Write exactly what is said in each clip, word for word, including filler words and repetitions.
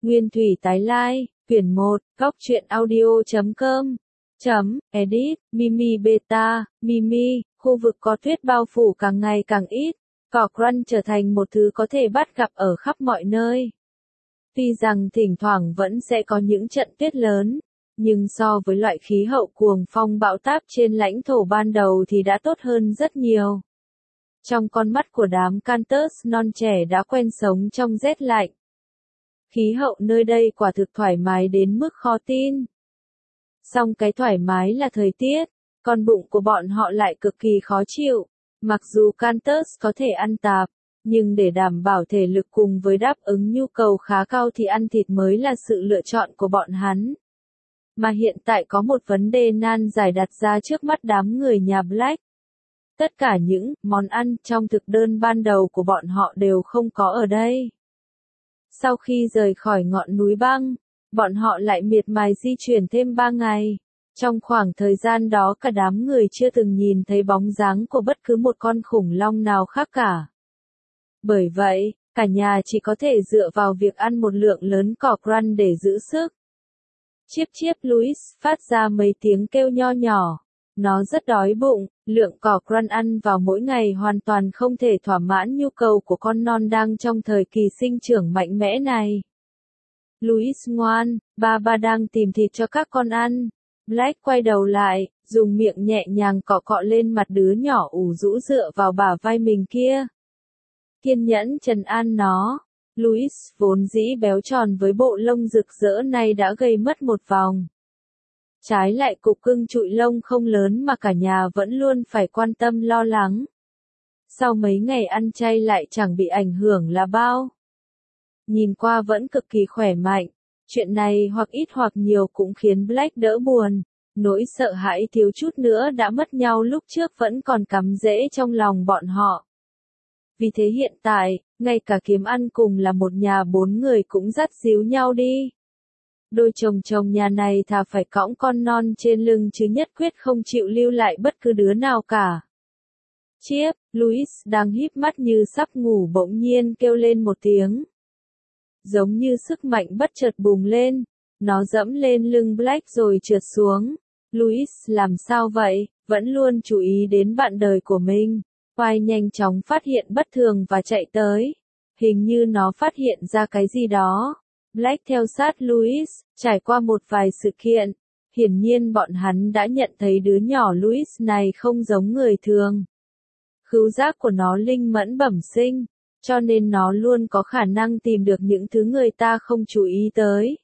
Nguyên thủy tái lai, quyển một, góc truyện audio chấm com, chấm, edit, Mimi Beta, Mimi, khu vực có tuyết bao phủ càng ngày càng ít, cỏ crunch trở thành một thứ có thể bắt gặp ở khắp mọi nơi. Tuy rằng thỉnh thoảng vẫn sẽ có những trận tuyết lớn, nhưng so với loại khí hậu cuồng phong bão táp trên lãnh thổ ban đầu thì đã tốt hơn rất nhiều. Trong con mắt của đám Cantus non trẻ đã quen sống trong rét lạnh. Khí hậu nơi đây quả thực thoải mái đến mức khó tin. Song cái thoải mái là thời tiết, còn bụng của bọn họ lại cực kỳ khó chịu. Mặc dù Cantus có thể ăn tạp, nhưng để đảm bảo thể lực cùng với đáp ứng nhu cầu khá cao thì ăn thịt mới là sự lựa chọn của bọn hắn. Mà hiện tại có một vấn đề nan giải đặt ra trước mắt đám người nhà Black. Tất cả những món ăn trong thực đơn ban đầu của bọn họ đều không có ở đây. Sau khi rời khỏi ngọn núi băng, bọn họ lại miệt mài di chuyển thêm ba ngày. Trong khoảng thời gian đó cả đám người chưa từng nhìn thấy bóng dáng của bất cứ một con khủng long nào khác cả. Bởi vậy, cả nhà chỉ có thể dựa vào việc ăn một lượng lớn cỏ crunch để giữ sức. Chiếp chiếp Louis phát ra mấy tiếng kêu nho nhỏ. Nó rất đói bụng, lượng cỏ crunch ăn vào mỗi ngày hoàn toàn không thể thỏa mãn nhu cầu của con non đang trong thời kỳ sinh trưởng mạnh mẽ này. Louis ngoan, ba ba đang tìm thịt cho các con ăn. Black quay đầu lại, dùng miệng nhẹ nhàng cọ cọ lên mặt đứa nhỏ ủ rũ dựa vào bả vai mình kia. Kiên nhẫn trấn an nó. Louis vốn dĩ béo tròn với bộ lông rực rỡ này đã gầy mất một vòng. Trái lại cục cưng trụi lông không lớn mà cả nhà vẫn luôn phải quan tâm lo lắng. Sau mấy ngày ăn chay lại chẳng bị ảnh hưởng là bao. Nhìn qua vẫn cực kỳ khỏe mạnh. Chuyện này hoặc ít hoặc nhiều cũng khiến Black đỡ buồn. Nỗi sợ hãi thiếu chút nữa đã mất nhau lúc trước vẫn còn cắm rễ trong lòng bọn họ. Vì thế hiện tại, ngay cả kiếm ăn cùng là một nhà bốn người cũng dắt díu nhau đi. Đôi chồng chồng nhà này thà phải cõng con non trên lưng chứ nhất quyết không chịu lưu lại bất cứ đứa nào cả. Chiếp, Louis đang híp mắt như sắp ngủ bỗng nhiên kêu lên một tiếng. Giống như sức mạnh bất chợt bùng lên, nó dẫm lên lưng Black rồi trượt xuống. Louis làm sao vậy, vẫn luôn chú ý đến bạn đời của mình. Oai nhanh chóng phát hiện bất thường và chạy tới. Hình như nó phát hiện ra cái gì đó. Black theo sát Louis, trải qua một vài sự kiện. Hiển nhiên bọn hắn đã nhận thấy đứa nhỏ Louis này không giống người thường. Khứu giác của nó linh mẫn bẩm sinh, cho nên nó luôn có khả năng tìm được những thứ người ta không chú ý tới.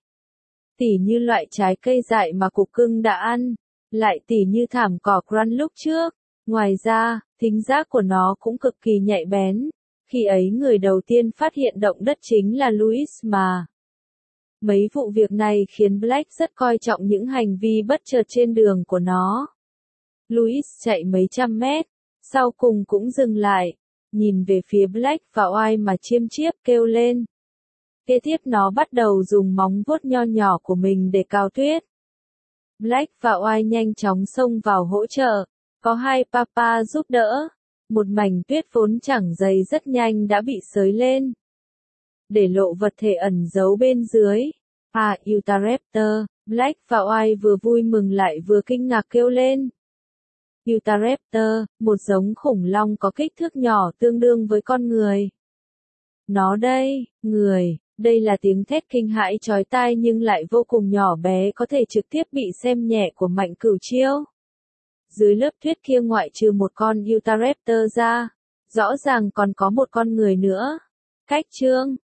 Tỉ như loại trái cây dại mà cục cưng đã ăn, lại tỉ như thảm cỏ crunch lúc trước. Ngoài ra, thính giác của nó cũng cực kỳ nhạy bén. Khi ấy người đầu tiên phát hiện động đất chính là Louis mà. Mấy vụ việc này khiến Black rất coi trọng những hành vi bất chợt trên đường của nó. Louis chạy mấy trăm mét, sau cùng cũng dừng lại, nhìn về phía Black và oai mà chiêm chiếp kêu lên. Kế tiếp nó bắt đầu dùng móng vuốt nho nhỏ của mình để cào tuyết. Black và oai nhanh chóng xông vào hỗ trợ, có hai papa giúp đỡ. Một mảnh tuyết vốn chẳng dày rất nhanh đã bị xới lên, để lộ vật thể ẩn giấu bên dưới. À, Utahraptor, Black và oai vừa vui mừng lại vừa kinh ngạc kêu lên. Utahraptor, một giống khủng long có kích thước nhỏ tương đương với con người. Nó đây, người, đây là tiếng thét kinh hãi chói tai nhưng lại vô cùng nhỏ bé có thể trực tiếp bị xem nhẹ của Mạnh Cửu Chiêu. Dưới lớp tuyết kia ngoại trừ một con Utahraptor ra, rõ ràng còn có một con người nữa. Cách chương